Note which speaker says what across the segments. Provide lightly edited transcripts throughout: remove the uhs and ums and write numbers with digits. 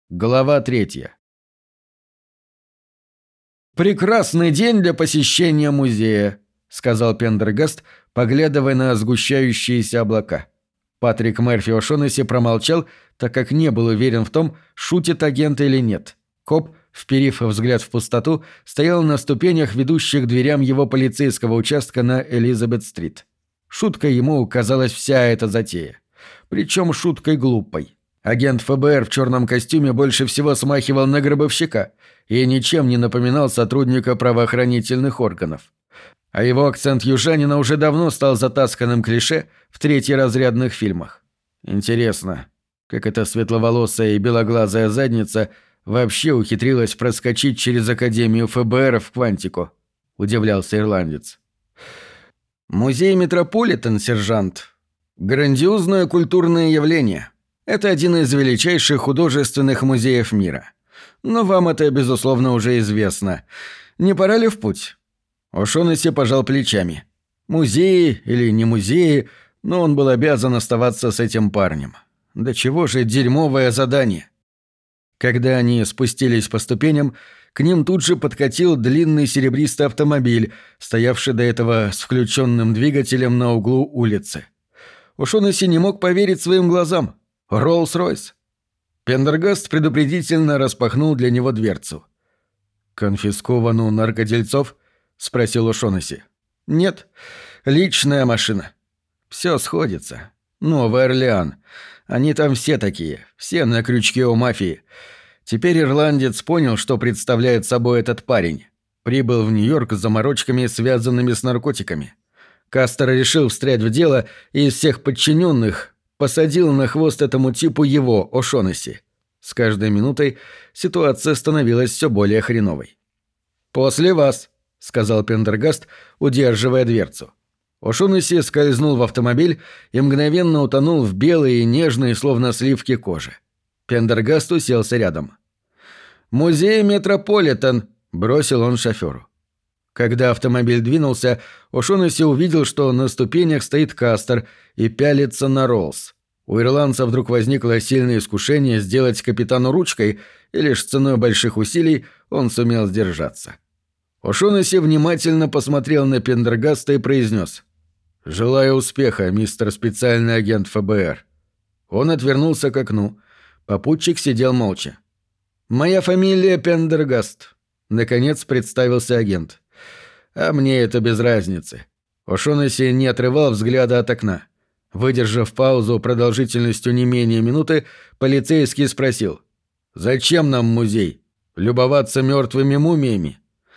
Speaker 1: Глава 3. «Прекрасный день для посещения музея», — сказал Пендергаст, поглядывая на сгущающиеся облака. Патрик Мерфи О'Шоннесси промолчал, так как не был уверен в том, шутит агент или нет. Коп, вперив взгляд в пустоту, стоял на ступенях, ведущих к дверям его полицейского участка на Элизабет-стрит. Шуткой ему казалась вся эта затея. Причем шуткой глупой. Агент ФБР в черном костюме больше всего смахивал на гробовщика и ничем не напоминал сотрудника правоохранительных органов. А его акцент южанина уже давно стал затасканным клише в третьеразрядных фильмах. Интересно, как эта светловолосая и белоглазая задница вообще ухитрилась проскочить через Академию ФБР в Квантико? Удивлялся ирландец. Музей Метрополитен, сержант. Грандиозное культурное явление. Это один из величайших художественных музеев мира. Но вам это, безусловно, уже известно. Не пора ли в путь?» О'Шоннесси пожал плечами. Музеи или не музеи, но он был обязан оставаться с этим парнем. Да чего же дерьмовое задание. Когда они спустились по ступеням, к ним тут же подкатил длинный серебристый автомобиль, стоявший до этого с включенным двигателем на углу улицы. О'Шоннесси не мог поверить своим глазам. Роллс-Ройс. Пендергаст предупредительно распахнул для него дверцу. «Конфискован у наркодельцов?» — спросил О'Шоннесси. «Нет, личная машина. Все сходится. Новый Орлеан. Они там все такие, все на крючке у мафии. Теперь ирландец понял, что представляет собой этот парень. Прибыл в Нью-Йорк с заморочками, связанными с наркотиками. Кастер решил встрять в дело и из всех подчиненных посадил на хвост этому типу его, О'Шоннесси. С каждой минутой ситуация становилась все более хреновой. «После вас», — сказал Пендергаст, удерживая дверцу. О'Шоннесси скользнул в автомобиль и мгновенно утонул в белой и нежной, словно сливки кожи. Пендергаст уселся рядом. «Музей Метрополитен», — бросил он шоферу. Когда автомобиль двинулся, О'Шоннесси увидел, что на ступенях стоит Кастер и пялится на Роллс. У ирландца вдруг возникло сильное искушение сделать капитану ручкой, и лишь ценой больших усилий он сумел сдержаться. О'Шоннесси внимательно посмотрел на Пендергаста и произнес: «Желаю успеха, мистер специальный агент ФБР». Он отвернулся к окну. Попутчик сидел молча. «Моя фамилия Пендергаст», — наконец представился агент. «А мне это без разницы». О'Шоннесси не отрывал взгляда от окна. Выдержав паузу продолжительностью не менее минуты, полицейский спросил: «Зачем нам музей? Любоваться мертвыми мумиями?»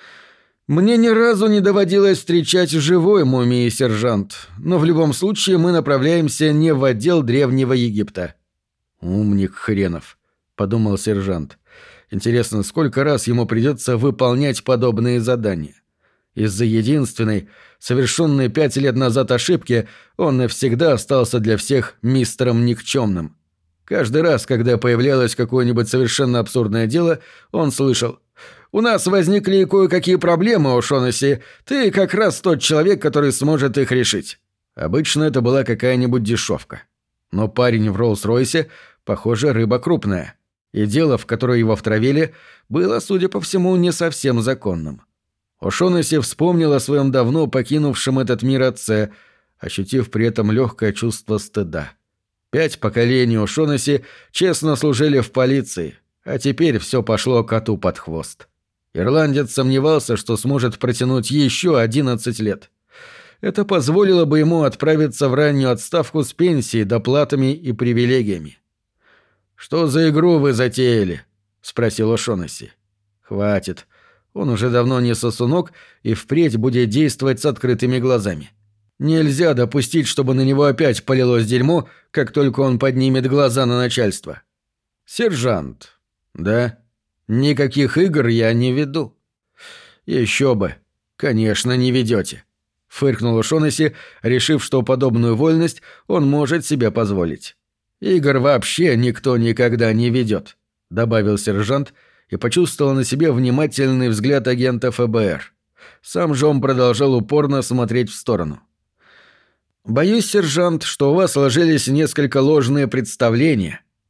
Speaker 1: «Мне ни разу не доводилось встречать живой мумии, сержант, но в любом случае мы направляемся не в отдел Древнего Египта». «Умник хренов», — подумал сержант. «Интересно, сколько раз ему придется выполнять подобные задания? Из-за единственной, совершенной 5 лет назад ошибки, он навсегда остался для всех мистером никчемным. Каждый раз, когда появлялось какое-нибудь совершенно абсурдное дело, он слышал: «У нас возникли кое-какие проблемы, О'Шоннесси. Ты как раз тот человек, который сможет их решить». Обычно это была какая-нибудь дешевка. Но парень в Роллс-Ройсе, похоже, рыба крупная. И дело, в которое его втравили, было, судя по всему, не совсем законным. О'Шоннесси вспомнил о своем давно покинувшем этот мир отце, ощутив при этом легкое чувство стыда. 5 поколений О'Шоннесси честно служили в полиции, а теперь все пошло коту под хвост. Ирландец сомневался, что сможет протянуть еще 11 лет. Это позволило бы ему отправиться в раннюю отставку с пенсией, доплатами и привилегиями. «Что за игру вы затеяли?» — спросил О'Шоннесси. «Хватит. Он уже давно не сосунок и впредь будет действовать с открытыми глазами. Нельзя допустить, чтобы на него опять полилось дерьмо, как только он поднимет глаза на начальство». «Сержант». «Да? Никаких игр я не веду». «Еще бы. Конечно, не ведете», — фыркнул О'Шоннесси, решив, что подобную вольность он может себе позволить. «Игр вообще никто никогда не ведет», — добавил сержант и почувствовал на себе внимательный взгляд агента ФБР. Сам же он продолжал упорно смотреть в сторону. «Боюсь, сержант, что у вас сложились несколько ложные представления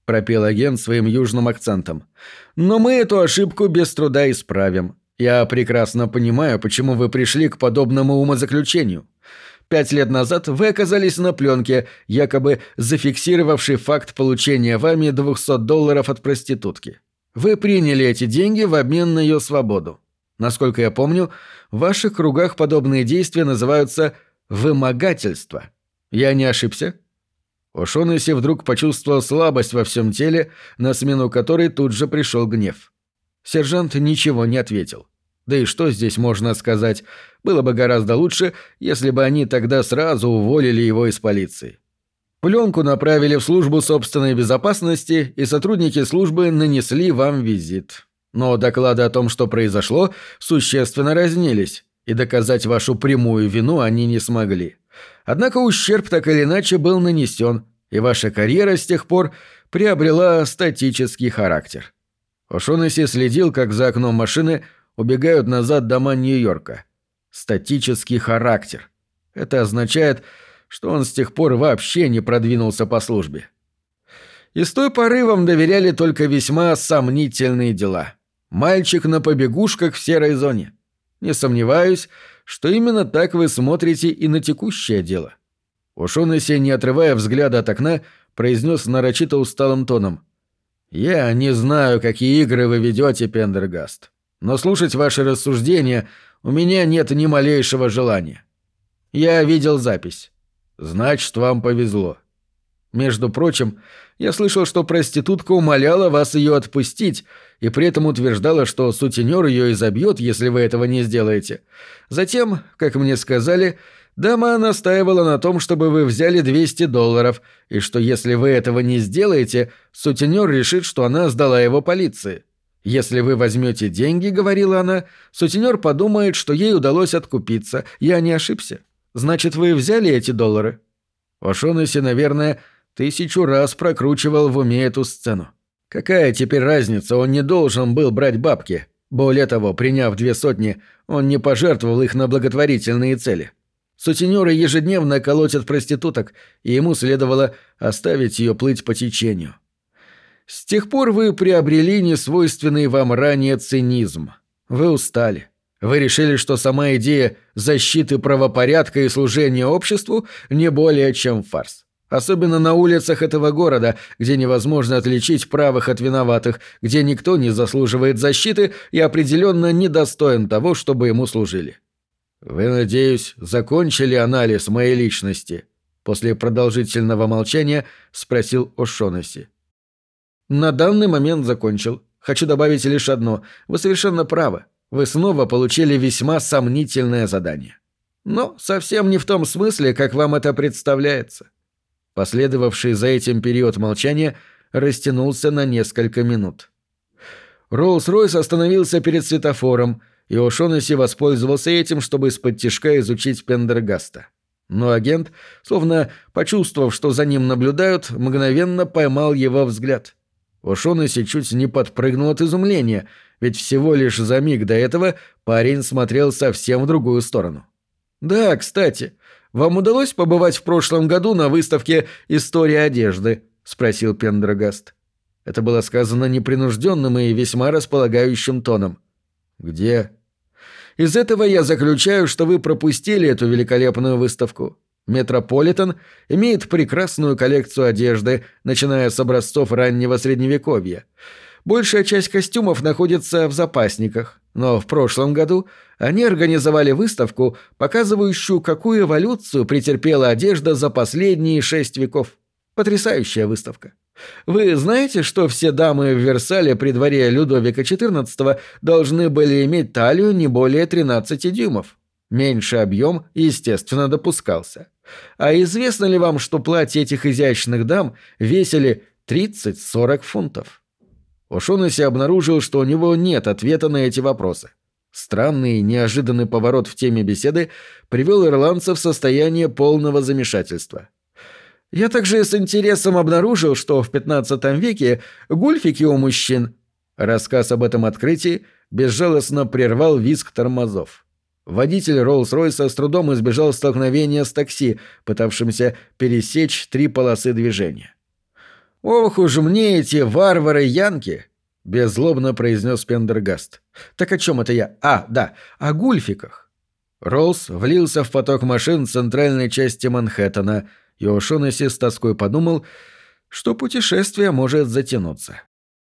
Speaker 1: пропел агент своим южным акцентом. «Но мы эту ошибку без труда исправим. Я прекрасно понимаю, почему вы пришли к подобному умозаключению. 5 лет назад вы оказались на пленке, якобы зафиксировавшей факт получения вами $200 от проститутки. Вы приняли эти деньги в обмен на ее свободу. Насколько я помню, в ваших кругах подобные действия называются вымогательство. Я не ошибся?» О'Шоннесси вдруг почувствовал слабость во всем теле, на смену которой тут же пришел гнев. Сержант ничего не ответил. Да и что здесь можно сказать? Было бы гораздо лучше, если бы они тогда сразу уволили его из полиции. Пленку направили в службу собственной безопасности, и сотрудники службы нанесли вам визит. Но доклады о том, что произошло, существенно разнились, и доказать вашу прямую вину они не смогли. Однако ущерб так или иначе был нанесен, и ваша карьера с тех пор приобрела статический характер. О'Шоннесси следил, как за окном машины убегают назад дома Нью-Йорка. Статический характер. Это означает, что он с тех пор вообще не продвинулся по службе. И с той поры вам доверяли только весьма сомнительные дела. Мальчик на побегушках в серой зоне. Не сомневаюсь, что именно так вы смотрите и на текущее дело. О'Шоннесси, не отрывая взгляда от окна, произнес нарочито усталым тоном. «Я не знаю, какие игры вы ведете, Пендергаст, но слушать ваши рассуждения у меня нет ни малейшего желания. Я видел запись. Значит, вам повезло. Между прочим, я слышал, что проститутка умоляла вас ее отпустить и при этом утверждала, что сутенер ее изобьет, если вы этого не сделаете. Затем, как мне сказали, дама настаивала на том, чтобы вы взяли $200, и что если вы этого не сделаете, сутенер решит, что она сдала его полиции. Если вы возьмете деньги, говорила она, сутенер подумает, что ей удалось откупиться. Я не ошибся. Значит, вы взяли эти $. О'Шоннесси, наверное, 1000 раз прокручивал в уме эту сцену. Какая теперь разница, он не должен был брать бабки. Более того, приняв 200, он не пожертвовал их на благотворительные цели. Сутенеры ежедневно колотят проституток, и ему следовало оставить ее плыть по течению. С тех пор вы приобрели несвойственный вам ранее цинизм. Вы устали. Вы решили, что сама идея защиты правопорядка и служения обществу не более чем фарс. Особенно на улицах этого города, где невозможно отличить правых от виноватых, где никто не заслуживает защиты и определенно недостоин того, чтобы ему служили. Вы, надеюсь, закончили анализ моей личности? После продолжительного молчания спросил О'Шоннесси. На данный момент закончил. Хочу добавить лишь одно. Вы совершенно правы. Вы снова получили весьма сомнительное задание. Но совсем не в том смысле, как вам это представляется. Последовавший за этим период молчания растянулся на несколько минут. Роллс-Ройс остановился перед светофором, и О'Шоннесси воспользовался этим, чтобы исподтишка изучить Пендергаста. Но агент, словно почувствовав, что за ним наблюдают, мгновенно поймал его взгляд. О'Шоннесси чуть не подпрыгнул от изумления, ведь всего лишь за миг до этого парень смотрел совсем в другую сторону. «Да, кстати, вам удалось побывать в прошлом году на выставке «История одежды»?» — спросил Пендергаст. Это было сказано непринужденным и весьма располагающим тоном. «Где?» «Из этого я заключаю, что вы пропустили эту великолепную выставку. Метрополитен имеет прекрасную коллекцию одежды, начиная с образцов раннего Средневековья. Большая часть костюмов находится в запасниках, но в прошлом году они организовали выставку, показывающую, какую эволюцию претерпела одежда за последние 6 веков. Потрясающая выставка. Вы знаете, что все дамы в Версале при дворе Людовика XIV должны были иметь талию не более 13 дюймов? Меньший объем, естественно, допускался. А известно ли вам, что платья этих изящных дам весили 30-40 фунтов? О'Шоннесси обнаружил, что у него нет ответа на эти вопросы. Странный и неожиданный поворот в теме беседы привел ирландца в состояние полного замешательства. «Я также с интересом обнаружил, что в XV веке гульфики у мужчин...» Рассказ об этом открытии безжалостно прервал визг тормозов. Водитель Роллс-Ройса с трудом избежал столкновения с такси, пытавшимся пересечь 3 полосы движения. «Ох уж мне эти варвары-янки!» — беззлобно произнес Пендергаст. «Так о чем это я? Да, о гульфиках». Роллс влился в поток машин центральной части Манхэттена, и О'Шоннесси с тоской подумал, что путешествие может затянуться.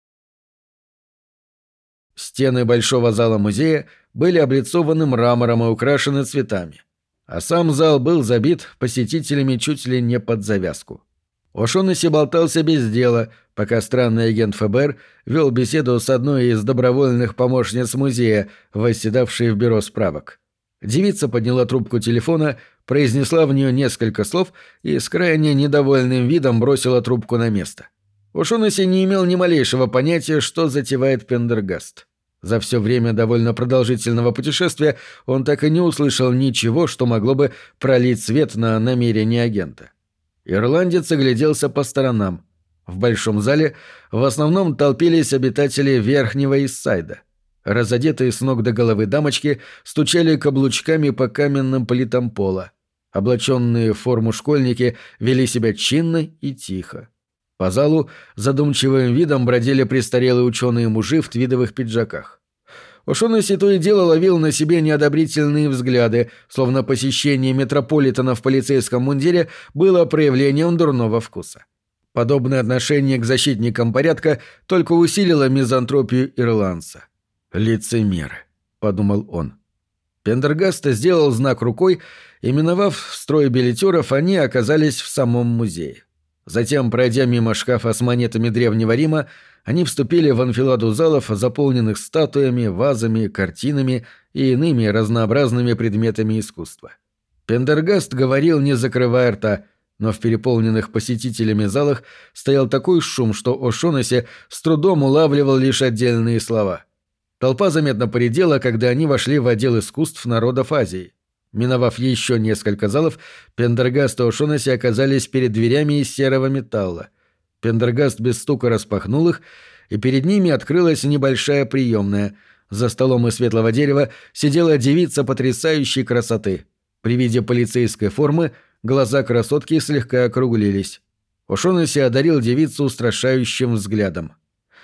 Speaker 1: Стены большого зала музея были облицованы мрамором и украшены цветами, а сам зал был забит посетителями чуть ли не под завязку. О'Шоннесси болтался без дела, пока странный агент ФБР вел беседу с одной из добровольных помощниц музея, восседавшей в бюро справок. Девица подняла трубку телефона, произнесла в нее несколько слов и с крайне недовольным видом бросила трубку на место. О'Шоннесси не имел ни малейшего понятия, что затевает Пендергаст. За все время довольно продолжительного путешествия он так и не услышал ничего, что могло бы пролить свет на намерения агента. Ирландец огляделся по сторонам. В большом зале в основном толпились обитатели Верхнего Иссайда. Разодетые с ног до головы дамочки стучали каблучками по каменным плитам пола. Облаченные в форму школьники вели себя чинно и тихо. По залу задумчивым видом бродили престарелые ученые-мужи в твидовых пиджаках. О'Шоннесси то и дело ловил на себе неодобрительные взгляды, словно посещение метрополитена в полицейском мундире было проявлением дурного вкуса. Подобное отношение к защитникам порядка только усилило мизантропию ирландца. «Лицемеры», — подумал он. Пендергаст сделал знак рукой, и, миновав строй билетеров, они оказались в самом музее. Затем, пройдя мимо шкафа с монетами Древнего Рима, они вступили в анфиладу залов, заполненных статуями, вазами, картинами и иными разнообразными предметами искусства. Пендергаст говорил, не закрывая рта, но в переполненных посетителями залах стоял такой шум, что О'Шоннесси с трудом улавливал лишь отдельные слова. Толпа заметно поредела, когда они вошли в отдел искусств народов Азии. Миновав еще несколько залов, Пендергаст и О'Шоннесси оказались перед дверями из серого металла. Пендергаст без стука распахнул их, и перед ними открылась небольшая приемная. За столом из светлого дерева сидела девица потрясающей красоты. При виде полицейской формы глаза красотки слегка округлились. О'Шоннесси одарил девицу устрашающим взглядом.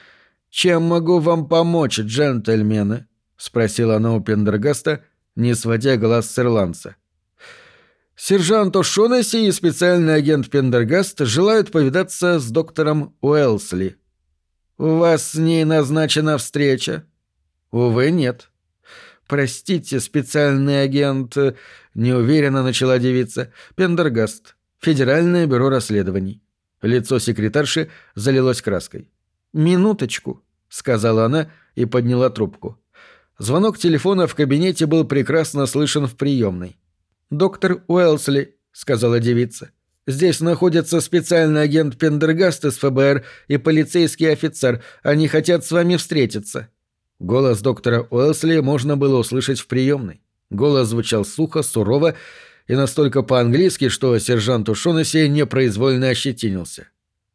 Speaker 1: «Чем могу вам помочь, джентльмены?» — спросила она у Пендергаста, не сводя глаз с ирландца. «Сержант О'Шоннесси и специальный агент Пендергаст желают повидаться с доктором Уэлсли. У вас с ней назначена встреча?» «Увы, нет». «Простите, специальный агент...» — неуверенно начала девица. «Пендергаст. Федеральное бюро расследований». Лицо секретарши залилось краской. «Минуточку», — сказала она и подняла трубку. Звонок телефона в кабинете был прекрасно слышен в приемной. «Доктор Уэлсли», — сказала девица, — «здесь находится специальный агент Пендергаст из ФБР и полицейский офицер. Они хотят с вами встретиться». Голос доктора Уэлсли можно было услышать в приемной. Голос звучал сухо, сурово и настолько по-английски, что сержант О'Шоннесси непроизвольно ощетинился.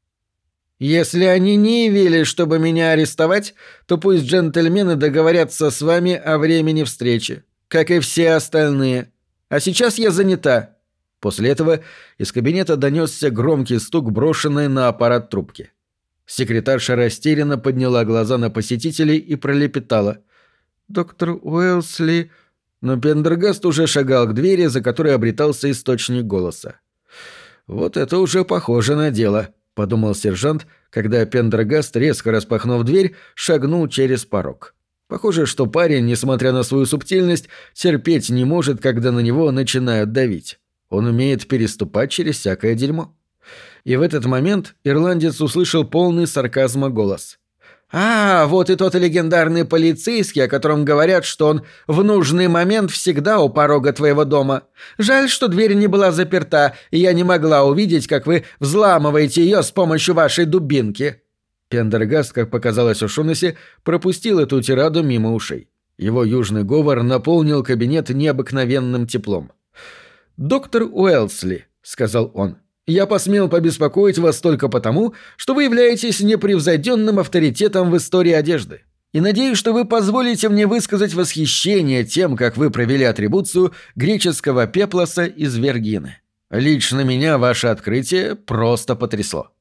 Speaker 1: «Если они не явились, чтобы меня арестовать, то пусть джентльмены договорятся с вами о времени встречи, как и все остальные. А сейчас я занята». После этого из кабинета донесся громкий стук, брошенный на аппарат трубки. Секретарша растерянно подняла глаза на посетителей и пролепетала. «Доктор Уэлсли...» Но Пендергаст уже шагал к двери, за которой обретался источник голоса. «Вот это уже похоже на дело», — подумал сержант, когда Пендергаст, резко распахнув дверь, шагнул через порог. Похоже, что парень, несмотря на свою субтильность, терпеть не может, когда на него начинают давить. Он умеет переступать через всякое дерьмо. И в этот момент ирландец услышал полный сарказма голос. «А, вот и тот легендарный полицейский, о котором говорят, что он в нужный момент всегда у порога твоего дома. Жаль, что дверь не была заперта, и я не могла увидеть, как вы взламываете ее с помощью вашей дубинки». Пендергаст, как показалось О'Шоннесси, пропустил эту тираду мимо ушей. Его южный говор наполнил кабинет необыкновенным теплом. «Доктор Уэлсли», — сказал он, — «я посмел побеспокоить вас только потому, что вы являетесь непревзойденным авторитетом в истории одежды. И надеюсь, что вы позволите мне высказать восхищение тем, как вы провели атрибуцию греческого пеплоса из Вергины. Лично меня ваше открытие просто потрясло».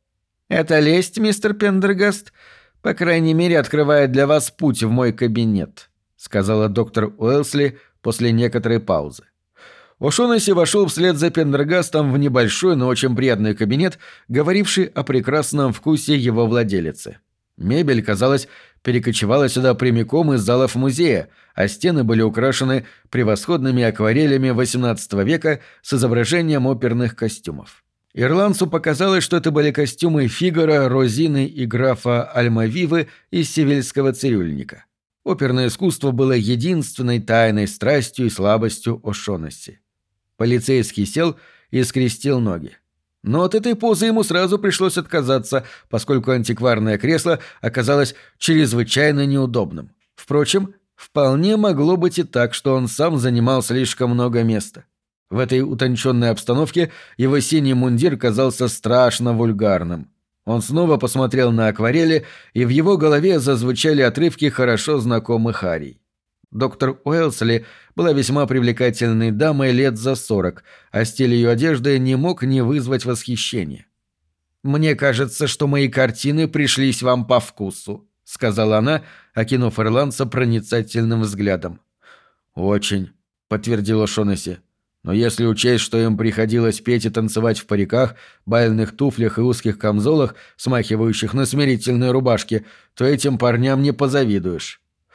Speaker 1: «Это лесть, мистер Пендергаст, по крайней мере, открывает для вас путь в мой кабинет», — сказала доктор Уэлсли после некоторой паузы. О'Шоннесси вошел вслед за Пендергастом в небольшой, но очень приятный кабинет, говоривший о прекрасном вкусе его владелицы. Мебель, казалось, перекочевала сюда прямиком из залов музея, а стены были украшены превосходными акварелями XVIII века с изображением оперных костюмов. Ирландцу показалось, что это были костюмы Фигаро, Розины и графа Альмавивы из «Севильского цирюльника». Оперное искусство было единственной тайной страстью и слабостью О'Шоннесси. Полицейский сел и скрестил ноги. Но от этой позы ему сразу пришлось отказаться, поскольку антикварное кресло оказалось чрезвычайно неудобным. Впрочем, вполне могло быть и так, что он сам занимал слишком много места. В этой утонченной обстановке его синий мундир казался страшно вульгарным. Он снова посмотрел на акварели, и в его голове зазвучали отрывки хорошо знакомых арий. Доктор Уэлсли была весьма привлекательной дамой лет за 40, а стиль ее одежды не мог не вызвать восхищения. «Мне кажется, что мои картины пришлись вам по вкусу», — сказала она, окинув ирландца проницательным взглядом. «Очень», — подтвердила О'Шоннесси. «Но если учесть, что им приходилось петь и танцевать в париках, бальных туфлях и узких камзолах, смахивающих на смирительные рубашки, то этим парням не позавидуешь».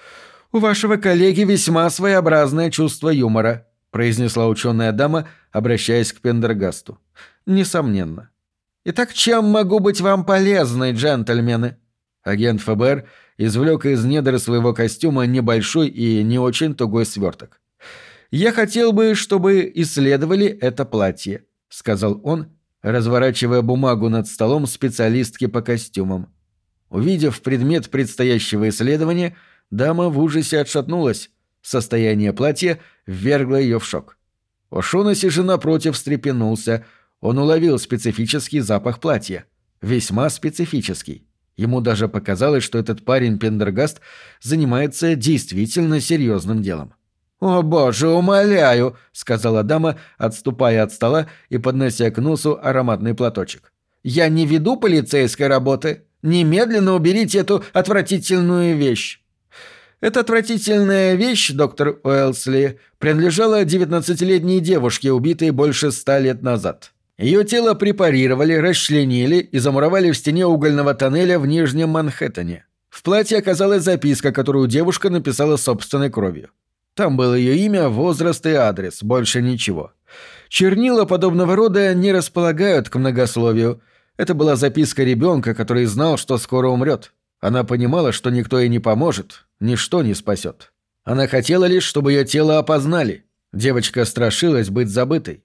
Speaker 1: «У вашего коллеги весьма своеобразное чувство юмора», — произнесла ученая дама, обращаясь к Пендергасту. «Несомненно. Итак, чем могу быть вам полезной, джентльмены?» Агент ФБР извлек из недр своего костюма небольшой и не очень тугой сверток. «Я хотел бы, чтобы исследовали это платье», — сказал он, разворачивая бумагу над столом специалистки по костюмам. Увидев предмет предстоящего исследования, дама в ужасе отшатнулась. Состояние платья ввергло ее в шок. О'Шоннесси же напротив встрепенулся. Он уловил специфический запах платья. Весьма специфический. Ему даже показалось, что этот парень Пендергаст занимается действительно серьезным делом. «О, боже, умоляю!» — сказала дама, отступая от стола и поднося к носу ароматный платочек. «Я не веду полицейской работы. Немедленно уберите эту отвратительную вещь». Эта отвратительная вещь, доктор Уэлсли, принадлежала 19-летней девушке, убитой больше 100 лет назад. Ее тело препарировали, расчленили и замуровали в стене угольного тоннеля в Нижнем Манхэттене. В платье оказалась записка, которую девушка написала собственной кровью. Там было ее имя, возраст и адрес, больше ничего. Чернила подобного рода не располагают к многословию. Это была записка ребенка, который знал, что скоро умрет. Она понимала, что никто ей не поможет, ничто не спасет. Она хотела лишь, чтобы ее тело опознали. Девочка страшилась быть забытой.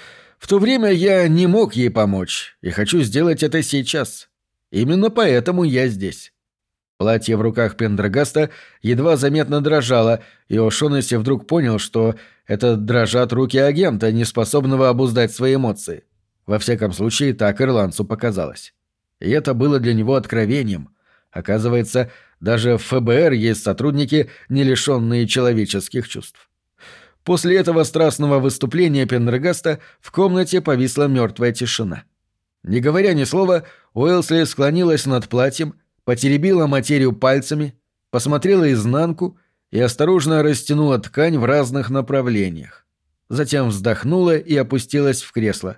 Speaker 1: В то время я не мог ей помочь, и хочу сделать это сейчас. Именно поэтому я здесь. Платье в руках Пендергаста едва заметно дрожало, и О'Шоннесси вдруг понял, что это дрожат руки агента, не способного обуздать свои эмоции. Во всяком случае, так ирландцу показалось. И это было для него откровением. Оказывается, даже в ФБР есть сотрудники, не лишенные человеческих чувств. После этого страстного выступления Пендергаста в комнате повисла мертвая тишина. Не говоря ни слова, Уэлсли склонилась над платьем, потеребила материю пальцами, посмотрела изнанку и осторожно растянула ткань в разных направлениях. Затем вздохнула и опустилась в кресло.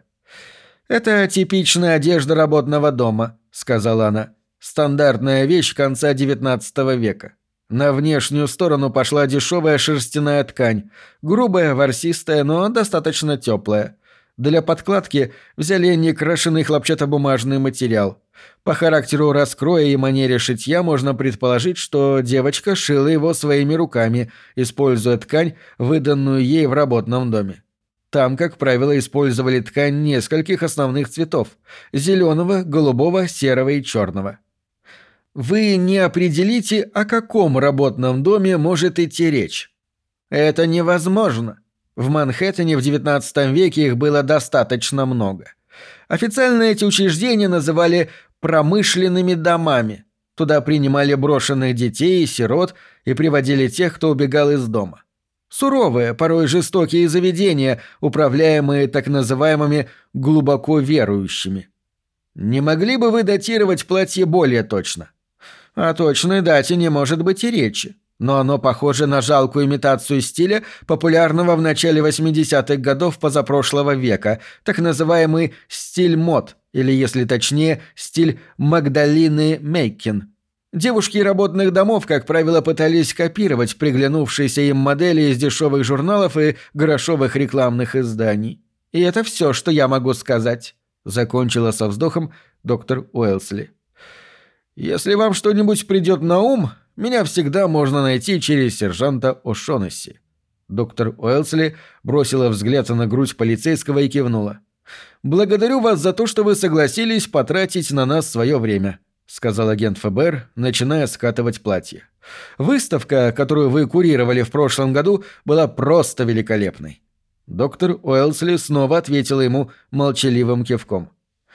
Speaker 1: «Это типичная одежда работного дома», — сказала она. «Стандартная вещь конца XIX века. На внешнюю сторону пошла дешевая шерстяная ткань, грубая, ворсистая, но достаточно теплая. Для подкладки взяли некрашенный хлопчатобумажный материал. По характеру раскроя и манере шитья можно предположить, что девочка шила его своими руками, используя ткань, выданную ей в работном доме. Там, как правило, использовали ткань нескольких основных цветов – зеленого, голубого, серого и черного. Вы не определите, о каком работном доме может идти речь. Это невозможно. В Манхэттене в XIX веке их было достаточно много. Официально эти учреждения называли промышленными домами. Туда принимали брошенных детей и сирот и приводили тех, кто убегал из дома. Суровые, порой жестокие заведения, управляемые так называемыми глубоко верующими. Не могли бы вы датировать платье более точно? О точной дате не может быть и речи. Но оно похоже на жалкую имитацию стиля, популярного в начале 80-х годов позапрошлого века, так называемый «стиль мод», или, если точнее, стиль Магдалины Мейкин. Девушки работных домов, как правило, пытались копировать приглянувшиеся им модели из дешевых журналов и грошовых рекламных изданий. И это все, что я могу сказать, — закончила со вздохом доктор Уэлсли. Если вам что-нибудь придет на ум, меня всегда можно найти через сержанта О'Шоннесси. Доктор Уэлсли бросила взгляд на грудь полицейского и кивнула. «Благодарю вас за то, что вы согласились потратить на нас свое время», — сказал агент ФБР, начиная скатывать платье. «Выставка, которую вы курировали в прошлом году, была просто великолепной». Доктор Уэлсли снова ответила ему молчаливым кивком.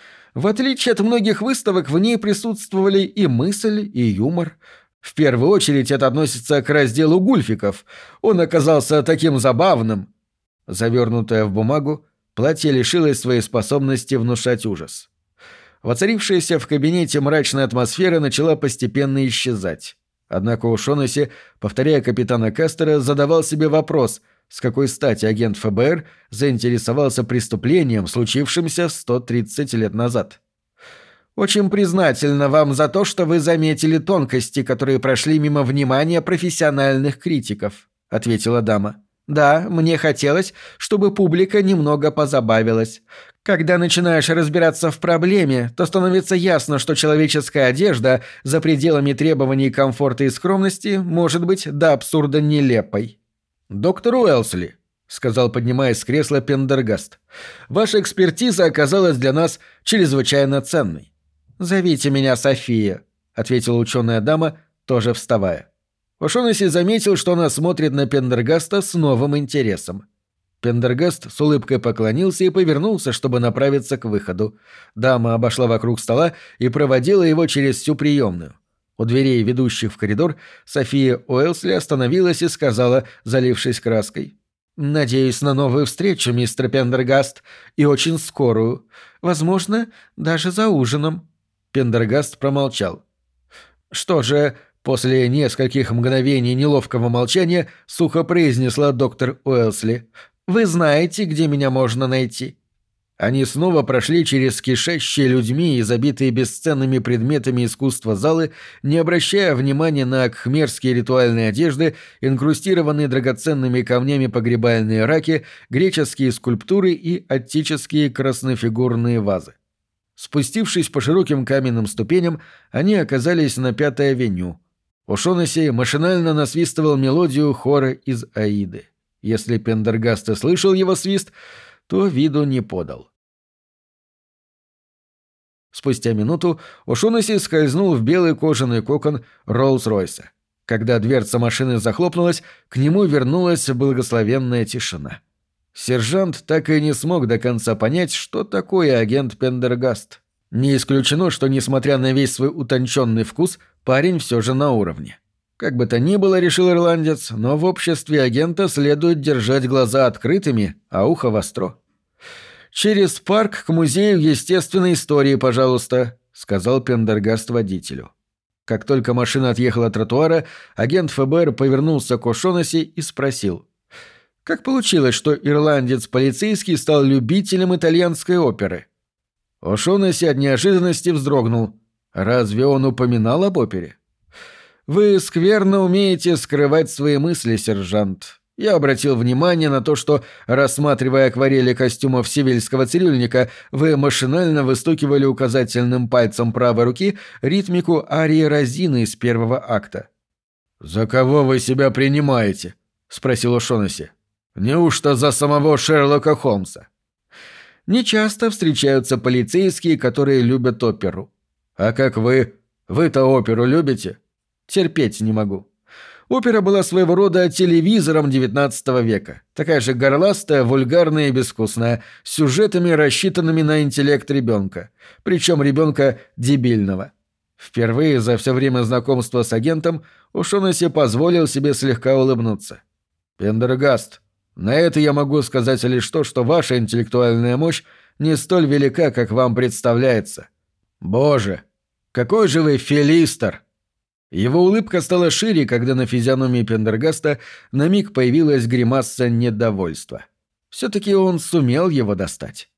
Speaker 1: В отличие от многих выставок, в ней присутствовали и мысль, и юмор. В первую очередь это относится к разделу гульфиков. Он оказался таким забавным. Завернутое в бумагу, платье лишилось своей способности внушать ужас. Воцарившаяся в кабинете мрачная атмосфера начала постепенно исчезать. Однако О'Шоннесси, повторяя капитана Кастера, задавал себе вопрос, с какой стати агент ФБР заинтересовался преступлением, случившимся 130 лет назад. «Очень признательна вам за то, что вы заметили тонкости, которые прошли мимо внимания профессиональных критиков», — ответила дама. «Да, мне хотелось, чтобы публика немного позабавилась. Когда начинаешь разбираться в проблеме, то становится ясно, что человеческая одежда за пределами требований комфорта и скромности может быть до абсурда нелепой». «Доктор Уэлсли», — сказал, поднимаясь с кресла Пендергаст, — «ваша экспертиза оказалась для нас чрезвычайно ценной». «Зовите меня София», — ответила ученая дама, тоже вставая. О'Шоннесси заметил, что она смотрит на Пендергаста с новым интересом. Пендергаст с улыбкой поклонился и повернулся, чтобы направиться к выходу. Дама обошла вокруг стола и проводила его через всю приемную. У дверей, ведущих в коридор, София Уэлсли остановилась и сказала, залившись краской: «Надеюсь на новую встречу, мистер Пендергаст, и очень скорую. Возможно, даже за ужином». Пендергаст промолчал. «Что же...» — после нескольких мгновений неловкого молчания сухо произнесла доктор Уэлсли. «Вы знаете, где меня можно найти?» Они снова прошли через кишащие людьми и забитые бесценными предметами искусства залы, не обращая внимания на кхмерские ритуальные одежды, инкрустированные драгоценными камнями погребальные раки, греческие скульптуры и аттические краснофигурные вазы. Спустившись по широким каменным ступеням, они оказались на Пятой авеню. О'Шоннесси машинально насвистывал мелодию хора из «Аиды». Если Пендергаст и слышал его свист, то виду не подал. Спустя минуту О'Шоннесси скользнул в белый кожаный кокон Роллс-Ройса. Когда дверца машины захлопнулась, к нему вернулась благословенная тишина. Сержант так и не смог до конца понять, что такое агент Пендергаст. Не исключено, что, несмотря на весь свой утонченный вкус, парень все же на уровне. Как бы то ни было, решил ирландец, но в обществе агента следует держать глаза открытыми, а ухо востро. «Через парк к музею естественной истории, пожалуйста», — сказал Пендергаст водителю. Как только машина отъехала от тротуара, агент ФБР повернулся к О'Шоннесси и спросил: «Как получилось, что ирландец-полицейский стал любителем итальянской оперы?» О'Шоннесси от неожиданности вздрогнул. Разве он упоминал об опере? «Вы скверно умеете скрывать свои мысли, сержант. Я обратил внимание на то, что, рассматривая акварели костюмов севильского цирюльника, вы машинально выстукивали указательным пальцем правой руки ритмику арии Розины из первого акта». «За кого вы себя принимаете?» — спросил О'Шоннесси. «Неужто за самого Шерлока Холмса?» «Нечасто встречаются полицейские, которые любят оперу». «А как вы? Вы-то оперу любите?» «Терпеть не могу». Опера была своего рода телевизором XIX века, такая же горластая, вульгарная и безвкусная, с сюжетами, рассчитанными на интеллект ребенка, причем ребенка дебильного. Впервые за все время знакомства с агентом О'Шоннесси позволил себе слегка улыбнуться. «Пендергаст, на это я могу сказать лишь то, что ваша интеллектуальная мощь не столь велика, как вам представляется. «Боже, какой же вы филистер!» Его улыбка стала шире, когда на физиономии Пендергаста на миг появилась гримаса недовольства. Все-таки он сумел его достать.